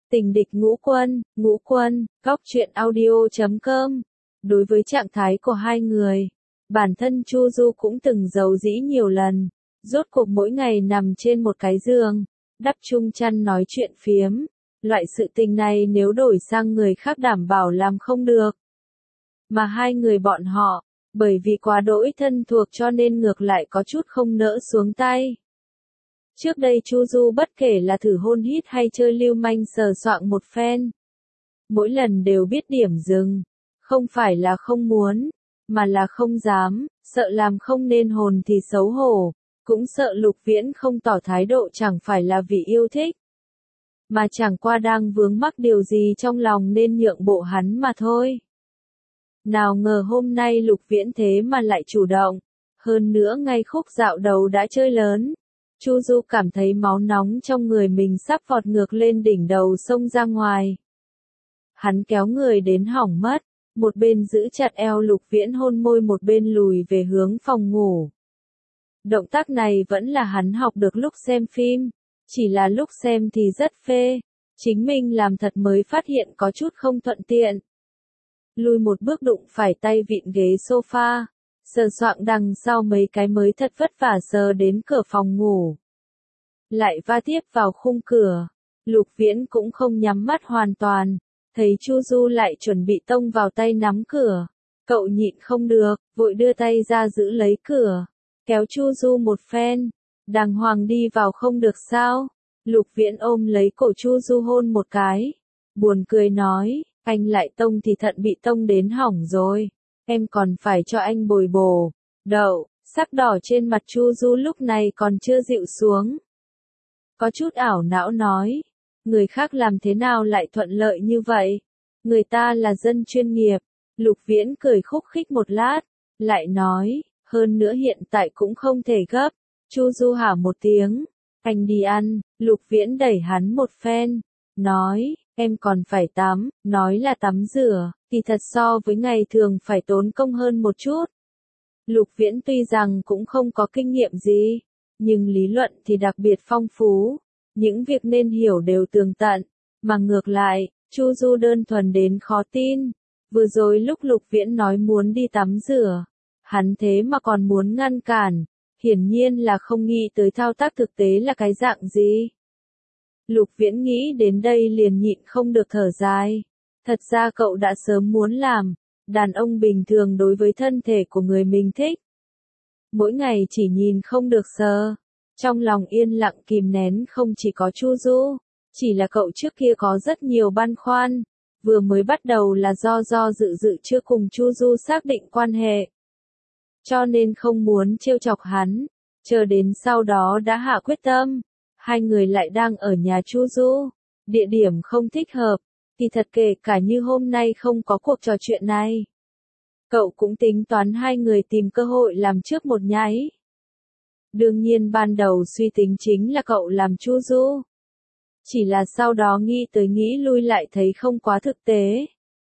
Tình địch ngũ quân, góc truyện audio.com. Đối với trạng thái của hai người, bản thân Chu Du cũng từng giấu dĩ nhiều lần, rốt cuộc mỗi ngày nằm trên một cái giường, đắp chung chăn nói chuyện phiếm. Loại sự tình này nếu đổi sang người khác đảm bảo làm không được. Mà hai người bọn họ, bởi vì quá đỗi thân thuộc cho nên ngược lại có chút không nỡ xuống tay. Trước đây Chu Du bất kể là thử hôn hít hay chơi lưu manh sờ soạng một phen, mỗi lần đều biết điểm dừng, không phải là không muốn, mà là không dám, sợ làm không nên hồn thì xấu hổ, cũng sợ Lục Viễn không tỏ thái độ chẳng phải là vì yêu thích, mà chẳng qua đang vướng mắc điều gì trong lòng nên nhượng bộ hắn mà thôi. Nào ngờ hôm nay Lục Viễn thế mà lại chủ động, hơn nữa ngay khúc dạo đầu đã chơi lớn. Chu Du cảm thấy máu nóng trong người mình sắp vọt ngược lên đỉnh đầu xông ra ngoài. Hắn kéo người đến hỏng mất, một bên giữ chặt eo Lục Viễn hôn môi một bên lùi về hướng phòng ngủ. Động tác này vẫn là hắn học được lúc xem phim, chỉ là lúc xem thì rất phê, chính mình làm thật mới phát hiện có chút không thuận tiện. Lùi một bước đụng phải tay vịn ghế sofa. Sờ soạng đằng sau mấy cái mới thật vất vả sờ đến cửa phòng ngủ. Lại va tiếp vào khung cửa. Lục Viễn cũng không nhắm mắt hoàn toàn. Thấy Chu Du lại chuẩn bị tông vào tay nắm cửa. Cậu nhịn không được, vội đưa tay ra giữ lấy cửa. Kéo Chu Du một phen. Đàng hoàng đi vào không được sao. Lục Viễn ôm lấy cổ Chu Du hôn một cái. Buồn cười nói, anh lại tông thì thận bị tông đến hỏng rồi. Em còn phải cho anh bồi bổ. Đậu, sắc đỏ trên mặt Chu Du lúc này còn chưa dịu xuống. Có chút ảo não nói. Người khác làm thế nào lại thuận lợi như vậy? Người ta là dân chuyên nghiệp. Lục Viễn cười khúc khích một lát. Lại nói, hơn nữa hiện tại cũng không thể gấp. Chu Du hả một tiếng. Anh đi ăn. Lục Viễn đẩy hắn một phen. Nói, em còn phải tắm. Nói là tắm rửa. Thì thật so với ngày thường phải tốn công hơn một chút. Lục Viễn tuy rằng cũng không có kinh nghiệm gì, nhưng lý luận thì đặc biệt phong phú, những việc nên hiểu đều tường tận, mà ngược lại, Chu Du đơn thuần đến khó tin. Vừa rồi lúc Lục Viễn nói muốn đi tắm rửa, hắn thế mà còn muốn ngăn cản, hiển nhiên là không nghĩ tới thao tác thực tế là cái dạng gì. Lục Viễn nghĩ đến đây liền nhịn không được thở dài. Thật ra cậu đã sớm muốn làm, đàn ông bình thường đối với thân thể của người mình thích. Mỗi ngày chỉ nhìn không được sờ. Trong lòng yên lặng kìm nén không chỉ có Chu Du, chỉ là cậu trước kia có rất nhiều băn khoăn. Vừa mới bắt đầu là do dự chưa cùng Chu Du xác định quan hệ. Cho nên không muốn trêu chọc hắn, chờ đến sau đó đã hạ quyết tâm. Hai người lại đang ở nhà Chu Du, địa điểm không thích hợp. Thì thật kể cả như hôm nay không có cuộc trò chuyện này. Cậu cũng tính toán hai người tìm cơ hội làm trước một nháy. Đương nhiên ban đầu suy tính chính là cậu làm Chu Du. Chỉ là sau đó nghĩ tới nghĩ lui lại thấy không quá thực tế.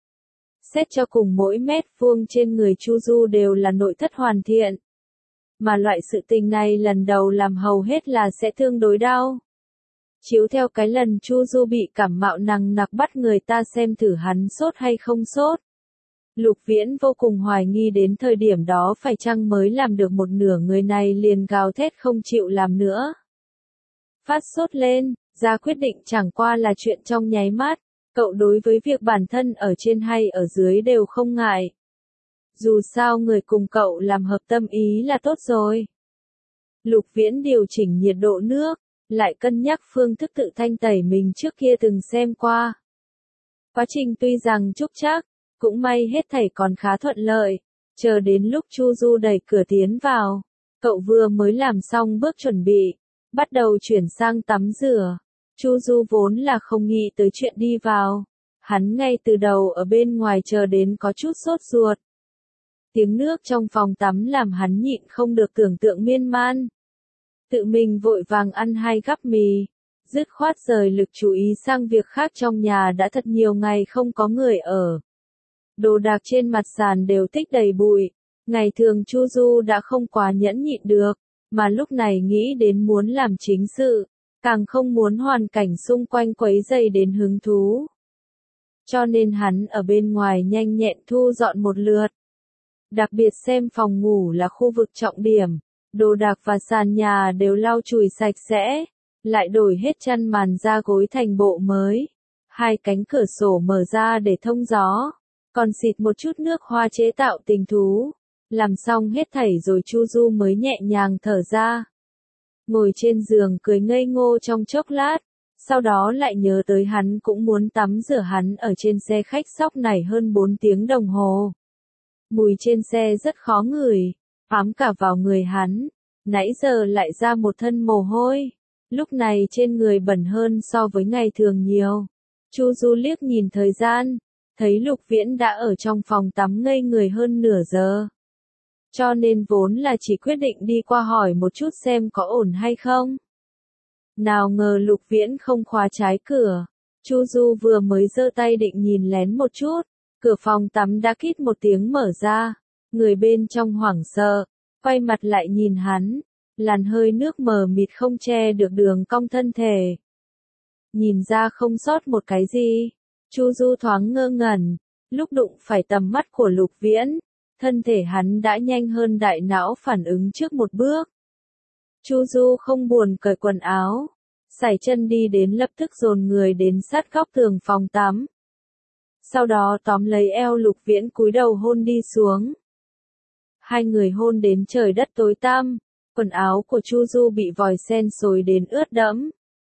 Xét cho cùng mỗi mét vuông trên người Chu Du đều là nội thất hoàn thiện. Mà loại sự tình này lần đầu làm hầu hết là sẽ tương đối đau. Chiếu theo cái lần Chu Du bị cảm mạo nặng nặc bắt người ta xem thử hắn sốt hay không sốt. Lục Viễn vô cùng hoài nghi đến thời điểm đó phải chăng mới làm được một nửa người này liền gào thét không chịu làm nữa. Phát sốt lên, ra quyết định chẳng qua là chuyện trong nháy mắt, cậu đối với việc bản thân ở trên hay ở dưới đều không ngại. Dù sao người cùng cậu làm hợp tâm ý là tốt rồi. Lục Viễn điều chỉnh nhiệt độ nước. Lại cân nhắc phương thức tự thanh tẩy mình trước kia từng xem qua. Quá trình tuy rằng trúc trắc, cũng may hết thảy còn khá thuận lợi, chờ đến lúc Chu Du đẩy cửa tiến vào, cậu vừa mới làm xong bước chuẩn bị, bắt đầu chuyển sang tắm rửa. Chu Du vốn là không nghĩ tới chuyện đi vào, hắn ngay từ đầu ở bên ngoài chờ đến có chút sốt ruột. Tiếng nước trong phòng tắm làm hắn nhịn không được tưởng tượng miên man. Tự mình vội vàng ăn 2 gắp mì, dứt khoát rời lực chú ý sang việc khác trong nhà đã thật nhiều ngày không có người ở. Đồ đạc trên mặt sàn đều tích đầy bụi, ngày thường Chu Du đã không quá nhẫn nhịn được, mà lúc này nghĩ đến muốn làm chính sự, càng không muốn hoàn cảnh xung quanh quấy rầy đến hứng thú. Cho nên hắn ở bên ngoài nhanh nhẹn thu dọn một lượt. Đặc biệt xem phòng ngủ là khu vực trọng điểm, đồ đạc và sàn nhà đều lau chùi sạch sẽ, lại đổi hết chăn màn da gối thành bộ mới. Hai cánh cửa sổ mở ra để thông gió, còn xịt một chút nước hoa chế tạo tình thú. Làm xong hết thảy rồi Chu Du mới nhẹ nhàng thở ra. Ngồi trên giường cười ngây ngô trong chốc lát, sau đó lại nhớ tới hắn cũng muốn tắm rửa hắn ở trên xe khách sóc này hơn 4 tiếng đồng hồ. Mùi trên xe rất khó ngửi, ám cả vào người hắn, nãy giờ lại ra một thân mồ hôi, lúc này trên người bẩn hơn so với ngày thường nhiều. Chu Du liếc nhìn thời gian, thấy Lục Viễn đã ở trong phòng tắm ngây người hơn nửa giờ. Cho nên vốn là chỉ quyết định đi qua hỏi một chút xem có ổn hay không. Nào ngờ Lục Viễn không khóa trái cửa. Chu Du vừa mới giơ tay định nhìn lén một chút, cửa phòng tắm đã kít một tiếng mở ra. Người bên trong hoảng sợ, quay mặt lại nhìn hắn, làn hơi nước mờ mịt không che được đường cong thân thể. Nhìn ra không sót một cái gì, Chu Du thoáng ngơ ngẩn, lúc đụng phải tầm mắt của Lục Viễn, thân thể hắn đã nhanh hơn đại não phản ứng trước một bước. Chu Du không buồn cởi quần áo, sải chân đi đến lập tức dồn người đến sát góc tường phòng tắm. Sau đó tóm lấy eo Lục Viễn cúi đầu hôn đi xuống. Hai người hôn đến trời đất tối tăm, quần áo của Chu Du bị vòi sen xối đến ướt đẫm.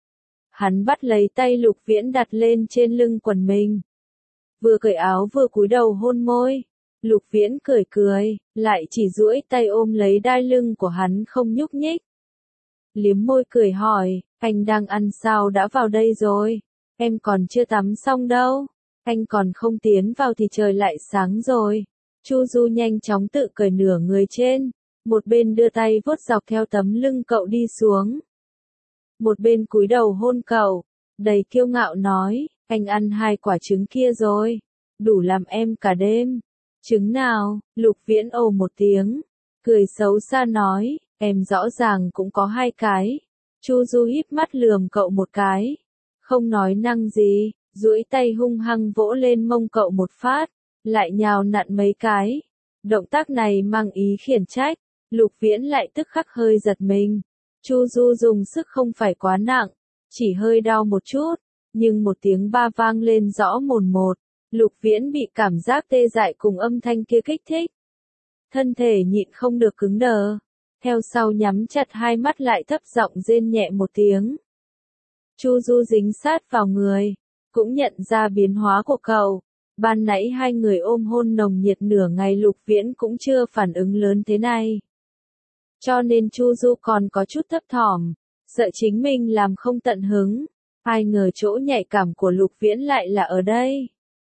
Hắn bắt lấy tay Lục Viễn đặt lên trên lưng quần mình. Vừa cởi áo vừa cúi đầu hôn môi. Lục Viễn cười cười, lại chỉ duỗi tay ôm lấy đai lưng của hắn không nhúc nhích. Liếm môi cười hỏi, anh đang ăn sao đã vào đây rồi? Em còn chưa tắm xong đâu. Anh còn không tiến vào thì trời lại sáng rồi. Chu Du nhanh chóng tự cởi nửa người trên, một bên đưa tay vuốt dọc theo tấm lưng cậu đi xuống. Một bên cúi đầu hôn cậu, đầy kiêu ngạo nói, anh ăn 2 quả trứng kia rồi, đủ làm em cả đêm. Trứng nào? Lục Viễn ồ một tiếng, cười xấu xa nói, em rõ ràng cũng có 2 cái. Chu Du híp mắt lườm cậu một cái, không nói năng gì, duỗi tay hung hăng vỗ lên mông cậu một phát, lại nhào nặn mấy cái. Động tác này mang ý khiển trách, Lục Viễn lại tức khắc hơi giật mình. Chu Du dùng sức không phải quá nặng, chỉ hơi đau một chút, nhưng một tiếng ba vang lên rõ mồn một. Lục Viễn bị cảm giác tê dại cùng âm thanh kia kích thích. Thân thể nhịn không được cứng đờ. Theo sau nhắm chặt hai mắt lại thấp giọng rên nhẹ một tiếng. Chu Du dính sát vào người, cũng nhận ra biến hóa của cậu. Ban nãy hai người ôm hôn nồng nhiệt nửa ngày Lục Viễn cũng chưa phản ứng lớn thế này. Cho nên Chu Du còn có chút thấp thỏm, sợ chính mình làm không tận hứng. Ai ngờ chỗ nhạy cảm của Lục Viễn lại là ở đây.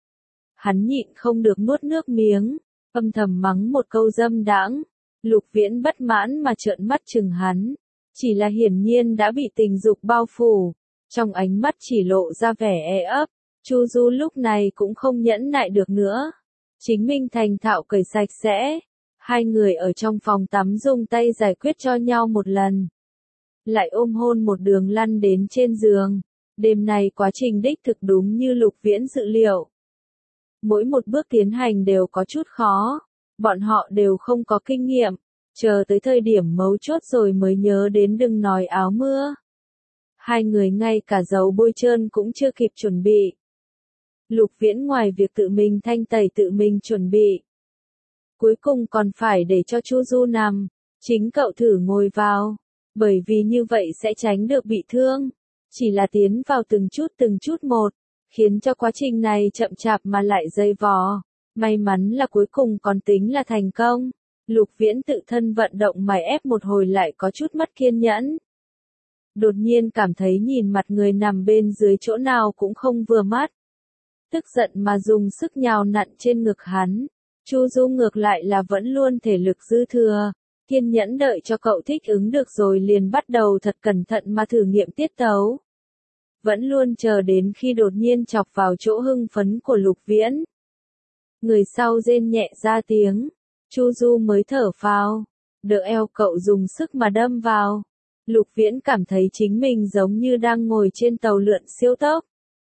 Hắn nhịn không được nuốt nước miếng, âm thầm mắng một câu dâm đãng. Lục Viễn bất mãn mà trợn mắt chừng hắn, chỉ là hiển nhiên đã bị tình dục bao phủ, trong ánh mắt chỉ lộ ra vẻ e ấp. Chu Du lúc này cũng không nhẫn nại được nữa, chính mình thành thạo cởi sạch sẽ. Hai người ở trong phòng tắm dùng tay giải quyết cho nhau một lần, lại ôm hôn một đường lăn đến trên giường. Đêm này quá trình đích thực đúng như Lục Viễn dự liệu. Mỗi một bước tiến hành đều có chút khó, bọn họ đều không có kinh nghiệm, chờ tới thời điểm mấu chốt rồi mới nhớ đến đừng nói áo mưa. Hai người ngay cả dấu bôi trơn cũng chưa kịp chuẩn bị. Lục Viễn ngoài việc tự mình thanh tẩy tự mình chuẩn bị, cuối cùng còn phải để cho Chu Du nằm, chính cậu thử ngồi vào, bởi vì như vậy sẽ tránh được bị thương. Chỉ là tiến vào từng chút một, khiến cho quá trình này chậm chạp mà lại dây vò. May mắn là cuối cùng còn tính là thành công. Lục Viễn tự thân vận động mài ép một hồi lại có chút mất kiên nhẫn. Đột nhiên cảm thấy nhìn mặt người nằm bên dưới chỗ nào cũng không vừa mắt. Tức giận mà dùng sức nhào nặn trên ngực hắn. Chu Du ngược lại là vẫn luôn thể lực dư thừa, kiên nhẫn đợi cho cậu thích ứng được rồi liền bắt đầu thật cẩn thận mà thử nghiệm tiết tấu. Vẫn luôn chờ đến khi đột nhiên chọc vào chỗ hưng phấn của Lục Viễn. Người sau rên nhẹ ra tiếng, Chu Du mới thở phào, đỡ eo cậu dùng sức mà đâm vào. Lục Viễn cảm thấy chính mình giống như đang ngồi trên tàu lượn siêu tốc.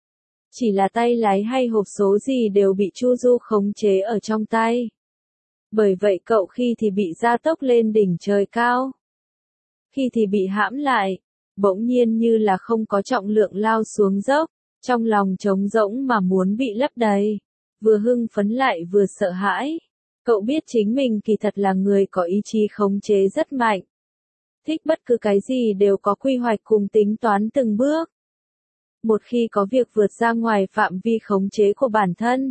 Chỉ là tay lái hay hộp số gì đều bị Chu Du khống chế ở trong tay. Bởi vậy cậu khi thì bị gia tốc lên đỉnh trời cao, khi thì bị hãm lại, bỗng nhiên như là không có trọng lượng lao xuống dốc, trong lòng trống rỗng mà muốn bị lấp đầy, vừa hưng phấn lại vừa sợ hãi. Cậu biết chính mình kỳ thật là người có ý chí khống chế rất mạnh. Thích bất cứ cái gì đều có quy hoạch cùng tính toán từng bước. Một khi có việc vượt ra ngoài phạm vi khống chế của bản thân,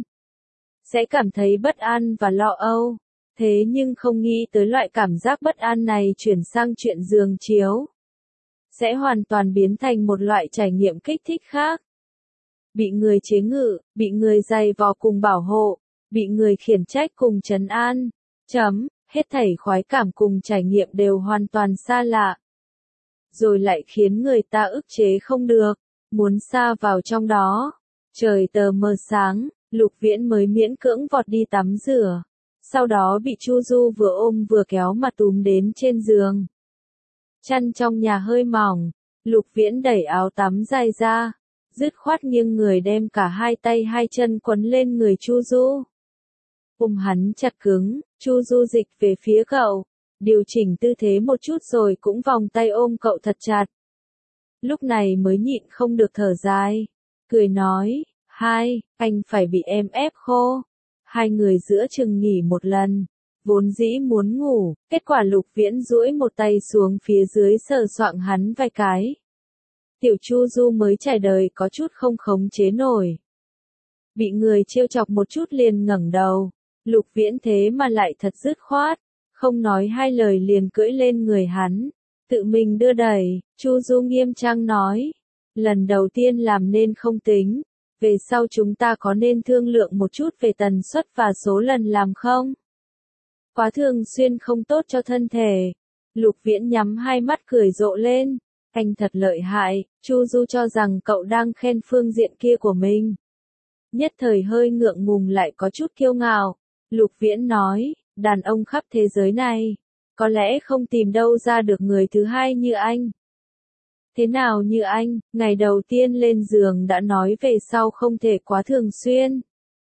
sẽ cảm thấy bất an và lo âu. Thế nhưng không nghĩ tới loại cảm giác bất an này chuyển sang chuyện giường chiếu, sẽ hoàn toàn biến thành một loại trải nghiệm kích thích khác. Bị người chế ngự, bị người giày vò cùng bảo hộ, bị người khiển trách cùng trấn an. Hết thảy khoái cảm cùng trải nghiệm đều hoàn toàn xa lạ. Rồi lại khiến người ta ức chế không được, muốn sa vào trong đó. Trời tờ mờ sáng, Lục Viễn mới miễn cưỡng vọt đi tắm rửa. Sau đó bị Chu Du vừa ôm vừa kéo mà túm đến trên giường. Chăn trong nhà hơi mỏng, Lục Viễn đẩy áo tắm dài ra, dứt khoát nghiêng người đem cả hai tay hai chân quấn lên người Chu Du. Ôm hắn chặt cứng, Chu Du dịch về phía cậu, điều chỉnh tư thế một chút rồi cũng vòng tay ôm cậu thật chặt. Lúc này mới nhịn không được thở dài, cười nói, anh phải bị em ép khô. Hai người giữa chừng nghỉ một lần, vốn dĩ muốn ngủ, kết quả Lục Viễn duỗi một tay xuống phía dưới sờ soạng hắn vài cái. Tiểu Chu Du mới trải đời có chút không khống chế nổi. Bị người trêu chọc một chút liền ngẩng đầu, Lục Viễn thế mà lại thật dứt khoát, không nói hai lời liền cưỡi lên người hắn, tự mình đưa đẩy. Chu Du nghiêm trang nói, lần đầu tiên làm nên không tính. Về sau chúng ta có nên thương lượng một chút về tần suất và số lần làm không? Quá thường xuyên không tốt cho thân thể. Lục Viễn nhắm hai mắt cười rộ lên. Anh thật lợi hại, Chu Du cho rằng cậu đang khen phương diện kia của mình. Nhất thời hơi ngượng ngùng lại có chút kiêu ngạo. Lục Viễn nói, đàn ông khắp thế giới này, có lẽ không tìm đâu ra được người thứ hai như anh. Thế nào như anh, ngày đầu tiên lên giường đã nói về sau không thể quá thường xuyên.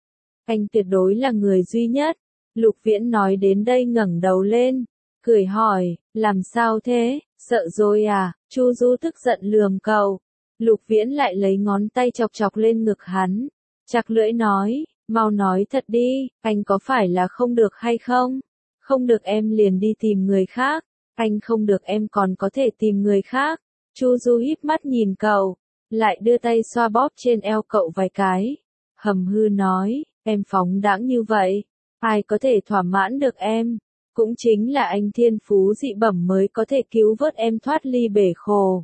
Anh tuyệt đối là người duy nhất. Lục Viễn nói đến đây ngẩng đầu lên, cười hỏi, làm sao thế, sợ rồi à? Chu Du tức giận lườm cậu. Lục Viễn lại lấy ngón tay chọc chọc lên ngực hắn, chặt lưỡi nói, mau nói thật đi, anh có phải là không được hay không? Không được em liền đi tìm người khác, anh không được em còn có thể tìm người khác. Chu Du híp mắt nhìn cậu, lại đưa tay xoa bóp trên eo cậu vài cái. Hầm hư nói, em phóng đãng như vậy, ai có thể thỏa mãn được em? Cũng chính là anh thiên phú dị bẩm mới có thể cứu vớt em thoát ly bể khổ.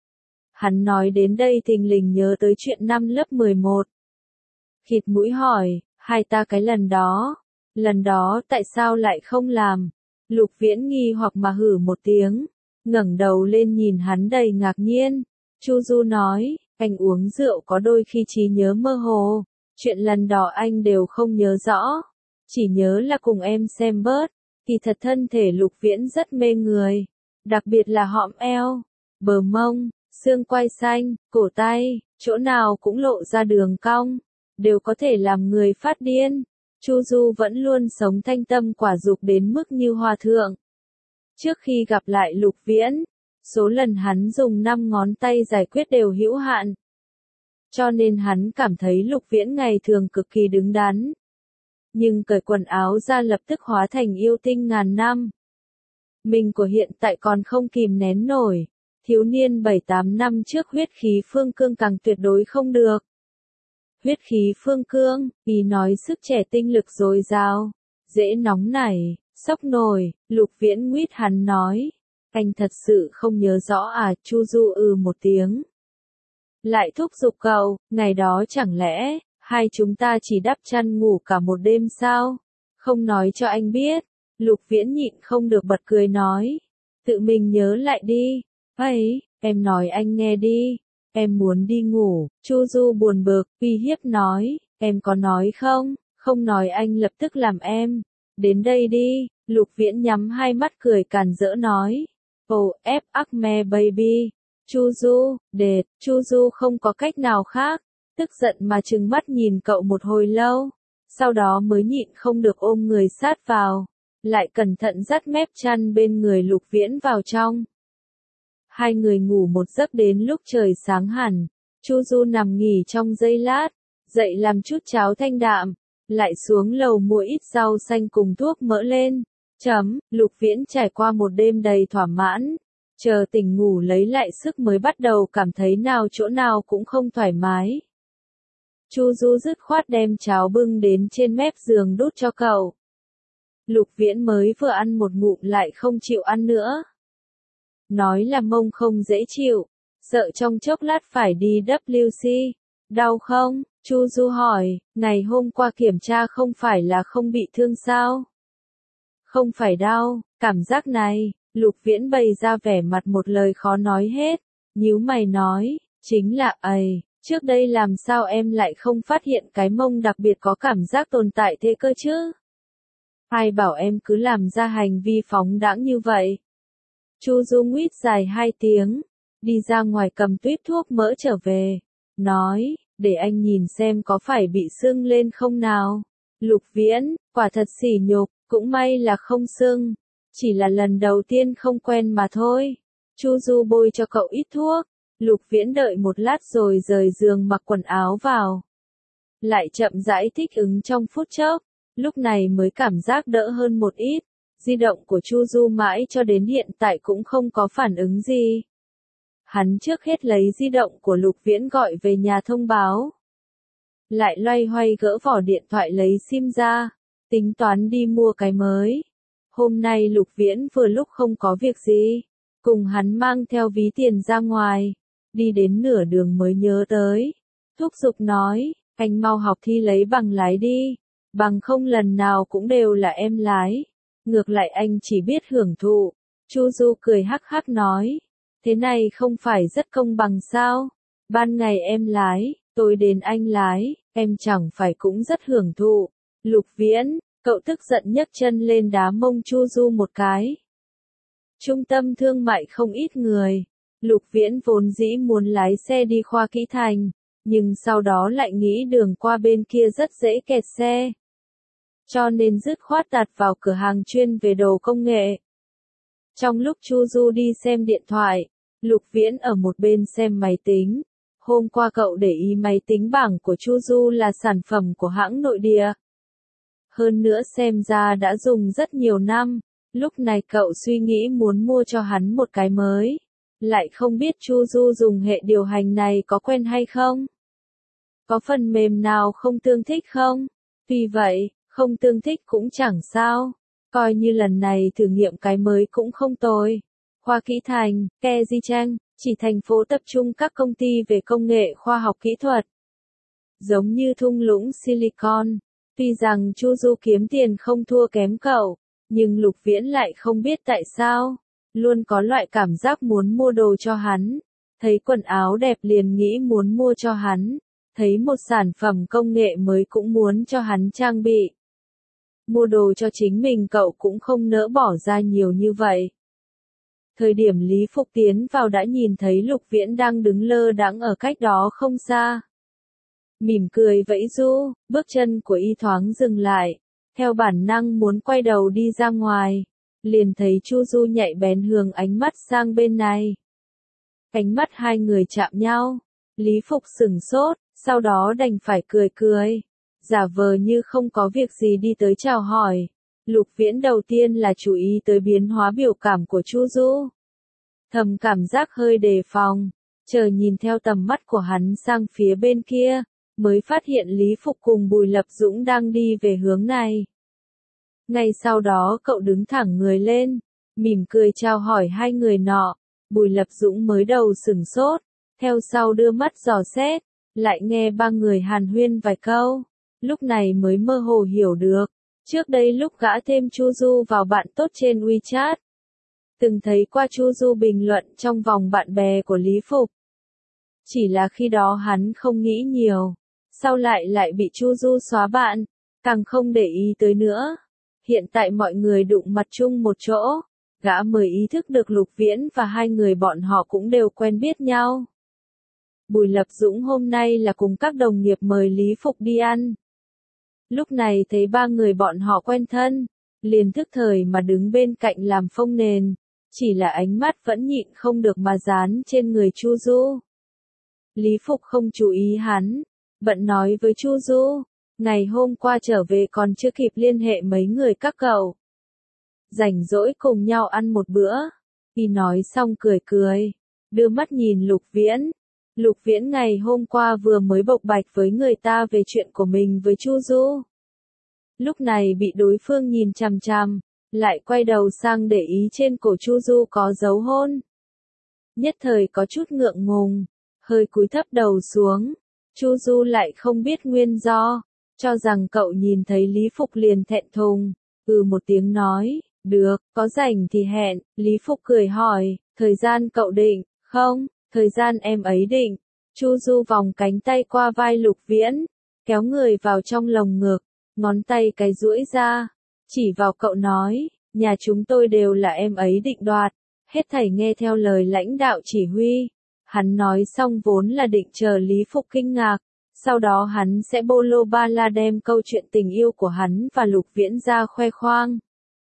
Hắn nói đến đây thình lình nhớ tới chuyện năm lớp 11. Khịt mũi hỏi, hai ta cái lần đó tại sao lại không làm? Lục Viễn nghi hoặc mà hử một tiếng, ngẩng đầu lên nhìn hắn đầy ngạc nhiên. Chu Du nói, anh uống rượu có đôi khi trí nhớ mơ hồ, chuyện lần đó anh đều không nhớ rõ, chỉ nhớ là cùng em xem bớt. Kỳ thật thân thể Lục Viễn rất mê người, đặc biệt là hõm eo, bờ mông, xương quai xanh, cổ tay, chỗ nào cũng lộ ra đường cong, đều có thể làm người phát điên. Chu Du vẫn luôn sống thanh tâm quả dục đến mức như hòa thượng. Trước khi gặp lại Lục Viễn, số lần hắn dùng 5 ngón tay giải quyết đều hữu hạn. Cho nên hắn cảm thấy Lục Viễn ngày thường cực kỳ đứng đắn. Nhưng cởi quần áo ra lập tức hóa thành yêu tinh ngàn năm. Mình của hiện tại còn không kìm nén nổi. Thiếu niên 7-8 năm trước huyết khí phương cương càng tuyệt đối không được. Huyết khí phương cương, ý nói sức trẻ tinh lực dồi dào, dễ nóng nảy, sốc nổi. Lục Viễn nguyết hắn nói, anh thật sự không nhớ rõ à? Chu Du một tiếng. Lại thúc giục cậu, ngày đó chẳng lẽ hai chúng ta chỉ đắp chăn ngủ cả một đêm sao? Không nói cho anh biết. Lục Viễn nhịn không được bật cười nói, tự mình nhớ lại đi. Ấy, em nói anh nghe đi. Em muốn đi ngủ. Chu Du buồn bực, uy hiếp nói, em có nói không? Không nói anh lập tức làm em. Đến đây đi. Lục Viễn nhắm hai mắt cười càn rỡ nói, OF Acme Baby. Chu Du, đệt, Chu Du không có cách nào khác, tức giận mà trừng mắt nhìn cậu một hồi lâu, sau đó mới nhịn không được ôm người sát vào, lại cẩn thận dắt mép chăn bên người Lục Viễn vào trong. Hai người ngủ một giấc đến lúc trời sáng hẳn, Chu Du nằm nghỉ trong giây lát, dậy làm chút cháo thanh đạm, lại xuống lầu mua ít rau xanh cùng thuốc mỡ lên. Lục Viễn trải qua một đêm đầy thỏa mãn, chờ tỉnh ngủ lấy lại sức mới bắt đầu cảm thấy chỗ nào cũng không thoải mái. Chu Du dứt khoát đem cháo bưng đến trên mép giường đút cho cậu. Lục Viễn mới vừa ăn một ngụm lại không chịu ăn nữa. Nói là mông không dễ chịu, sợ trong chốc lát phải đi WC. Đau không? Chu Du hỏi, ngày hôm qua kiểm tra không phải là không bị thương sao? Không phải đau, cảm giác này, Lục Viễn bày ra vẻ mặt một lời khó nói hết, nhíu mày nói, chính là trước đây làm sao em lại không phát hiện cái mông đặc biệt có cảm giác tồn tại thế cơ chứ? Ai bảo em cứ làm ra hành vi phóng đãng như vậy? Chu Du nguýt dài 2 tiếng, đi ra ngoài cầm tuýp thuốc mỡ trở về, nói, để anh nhìn xem có phải bị sưng lên không nào. Lục Viễn, quả thật sỉ nhục, cũng may là không sưng, chỉ là lần đầu tiên không quen mà thôi. Chu Du bôi cho cậu ít thuốc, Lục Viễn đợi một lát rồi rời giường mặc quần áo vào. Lại chậm rãi thích ứng trong phút chốc, lúc này mới cảm giác đỡ hơn một ít. Di động của Chu Du mãi cho đến hiện tại cũng không có phản ứng gì. Hắn trước hết lấy di động của Lục Viễn gọi về nhà thông báo. Lại loay hoay gỡ vỏ điện thoại lấy sim ra, tính toán đi mua cái mới. Hôm nay Lục Viễn vừa lúc không có việc gì, cùng hắn mang theo ví tiền ra ngoài, đi đến nửa đường mới nhớ tới. Thúc giục nói, anh mau học thi lấy bằng lái đi, bằng không lần nào cũng đều là em lái. Ngược lại anh chỉ biết hưởng thụ. Chu Du cười hắc hắc nói, thế này không phải rất công bằng sao? Ban ngày em lái, tối đến anh lái, em chẳng phải cũng rất hưởng thụ. Lục Viễn, cậu tức giận nhấc chân lên đá mông Chu Du một cái. Trung tâm thương mại không ít người. Lục Viễn vốn dĩ muốn lái xe đi khoa kỹ thành, nhưng sau đó lại nghĩ đường qua bên kia rất dễ kẹt xe. Cho nên dứt khoát đặt vào cửa hàng chuyên về đồ công nghệ. Trong lúc Chu Du đi xem điện thoại, Lục Viễn ở một bên xem máy tính. Hôm qua cậu để ý máy tính bảng của Chu Du là sản phẩm của hãng nội địa. Hơn nữa xem ra đã dùng rất nhiều năm, lúc này cậu suy nghĩ muốn mua cho hắn một cái mới. Lại không biết Chu Du dùng hệ điều hành này có quen hay không? Có phần mềm nào không tương thích không? Vì vậy, không tương thích cũng chẳng sao. Coi như lần này thử nghiệm cái mới cũng không tồi. Khoa Kỹ Thành, Kejicheng, chỉ thành phố tập trung các công ty về công nghệ khoa học kỹ thuật. Giống như thung lũng Silicon. Tuy rằng Chu Du kiếm tiền không thua kém cậu, nhưng Lục Viễn lại không biết tại sao. Luôn có loại cảm giác muốn mua đồ cho hắn. Thấy quần áo đẹp liền nghĩ muốn mua cho hắn. Thấy một sản phẩm công nghệ mới cũng muốn cho hắn trang bị. Mua đồ cho chính mình cậu cũng không nỡ bỏ ra nhiều như vậy. Thời điểm Lý Phục tiến vào đã nhìn thấy Lục Viễn đang đứng lơ đãng ở cách đó không xa. Mỉm cười vẫy du, bước chân của y thoáng dừng lại, theo bản năng muốn quay đầu đi ra ngoài, liền thấy Chu Du nhạy bén hướng ánh mắt sang bên này. Ánh mắt hai người chạm nhau, Lý Phục sửng sốt, sau đó đành phải cười cười, giả vờ như không có việc gì đi tới chào hỏi. Lục Viễn đầu tiên là chú ý tới biến hóa biểu cảm của Chu Du. Thầm cảm giác hơi đề phòng, chờ nhìn theo tầm mắt của hắn sang phía bên kia, mới phát hiện Lý Phục cùng Bùi Lập Dũng đang đi về hướng này. Ngay sau đó cậu đứng thẳng người lên, mỉm cười chào hỏi hai người nọ. Bùi Lập Dũng mới đầu sửng sốt, theo sau đưa mắt dò xét, lại nghe ba người hàn huyên vài câu, lúc này mới mơ hồ hiểu được. Trước đây lúc gã thêm Chu Du vào bạn tốt trên WeChat, từng thấy qua Chu Du bình luận trong vòng bạn bè của Lý Phục. Chỉ là khi đó hắn không nghĩ nhiều, sau lại bị Chu Du xóa bạn, càng không để ý tới nữa. Hiện tại mọi người đụng mặt chung một chỗ, gã mới ý thức được Lục Viễn và hai người bọn họ cũng đều quen biết nhau. Bùi Lập Dũng hôm nay là cùng các đồng nghiệp mời Lý Phục đi ăn. Lúc này thấy ba người bọn họ quen thân, liền thức thời mà đứng bên cạnh làm phông nền, chỉ là ánh mắt vẫn nhịn không được mà dán trên người Chu Du. Lý Phục không chú ý hắn, bận nói với Chu Du, ngày hôm qua trở về còn chưa kịp liên hệ mấy người các cậu. Rảnh rỗi cùng nhau ăn một bữa. Khi nói xong cười cười, đưa mắt nhìn Lục Viễn. Lục Viễn ngày hôm qua vừa mới bộc bạch với người ta về chuyện của mình với Chu Du. Lúc này bị đối phương nhìn chằm chằm, lại quay đầu sang để ý trên cổ Chu Du có dấu hôn. Nhất thời có chút ngượng ngùng, hơi cúi thấp đầu xuống. Chu Du lại không biết nguyên do, cho rằng cậu nhìn thấy Lý Phục liền thẹn thùng, một tiếng nói, được, có rảnh thì hẹn. Lý Phục cười hỏi, thời gian cậu định, không, thời gian em ấy định. Chu Du vòng cánh tay qua vai Lục Viễn, kéo người vào trong lồng ngực, ngón tay cái duỗi ra, chỉ vào cậu nói, nhà chúng tôi đều là em ấy định đoạt, hết thảy nghe theo lời lãnh đạo chỉ huy. Hắn nói xong vốn là định chờ Lý Phục kinh ngạc, sau đó hắn sẽ bô lô ba la đem câu chuyện tình yêu của hắn và Lục Viễn ra khoe khoang.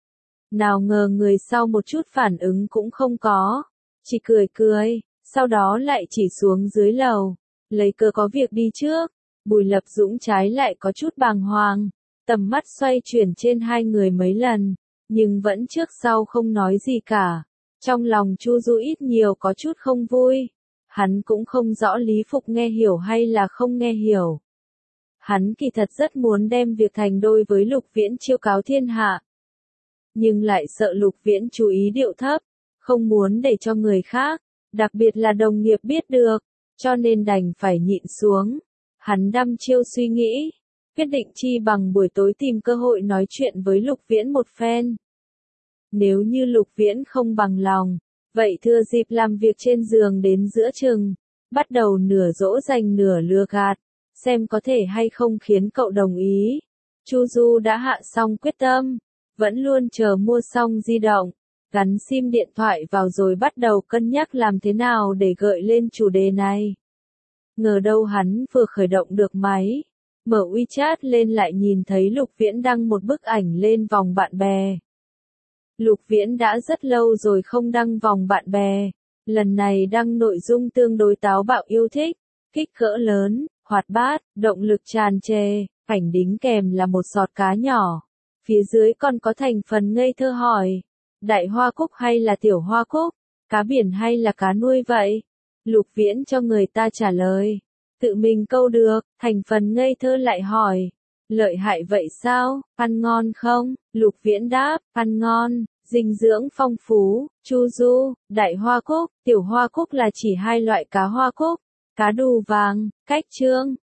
Nào ngờ người sau một chút phản ứng cũng không có, chỉ cười cười, sau đó lại chỉ xuống dưới lầu, lấy cớ có việc đi trước. Bùi Lập Dũng trái lại có chút bàng hoàng, tầm mắt xoay chuyển trên hai người mấy lần, nhưng vẫn trước sau không nói gì cả. Trong lòng Chu Du ít nhiều có chút không vui. Hắn cũng không rõ Lý Phục nghe hiểu hay là không nghe hiểu. Hắn kỳ thật rất muốn đem việc thành đôi với Lục Viễn chiêu cáo thiên hạ. Nhưng lại sợ Lục Viễn chú ý điệu thấp, không muốn để cho người khác, đặc biệt là đồng nghiệp biết được, cho nên đành phải nhịn xuống. Hắn đăm chiêu suy nghĩ, quyết định chi bằng buổi tối tìm cơ hội nói chuyện với Lục Viễn một phen. Nếu như Lục Viễn không bằng lòng, vậy thừa dịp làm việc trên giường đến giữa chừng, bắt đầu nửa dỗ dành nửa lừa gạt, xem có thể hay không khiến cậu đồng ý. Chu Du đã hạ xong quyết tâm, vẫn luôn chờ mua xong di động, gắn sim điện thoại vào rồi bắt đầu cân nhắc làm thế nào để gợi lên chủ đề này. Ngờ đâu hắn vừa khởi động được máy, mở WeChat lên lại nhìn thấy Lục Viễn đăng một bức ảnh lên vòng bạn bè. Lục Viễn đã rất lâu rồi không đăng vòng bạn bè, lần này đăng nội dung tương đối táo bạo yêu thích, kích cỡ lớn, hoạt bát, động lực tràn trề, ảnh đính kèm là một giọt cá nhỏ. Phía dưới còn có thành phần ngây thơ hỏi, đại hoa cúc hay là tiểu hoa cúc, cá biển hay là cá nuôi vậy? Lục Viễn cho người ta trả lời, tự mình câu được, thành phần ngây thơ lại hỏi, lợi hại vậy sao, ăn ngon không? Lục Viễn đáp, ăn ngon, dinh dưỡng phong phú. Chu Du, đại hoa cúc, tiểu hoa cúc là chỉ hai loại cá hoa cúc, cá đù vàng, cách trương,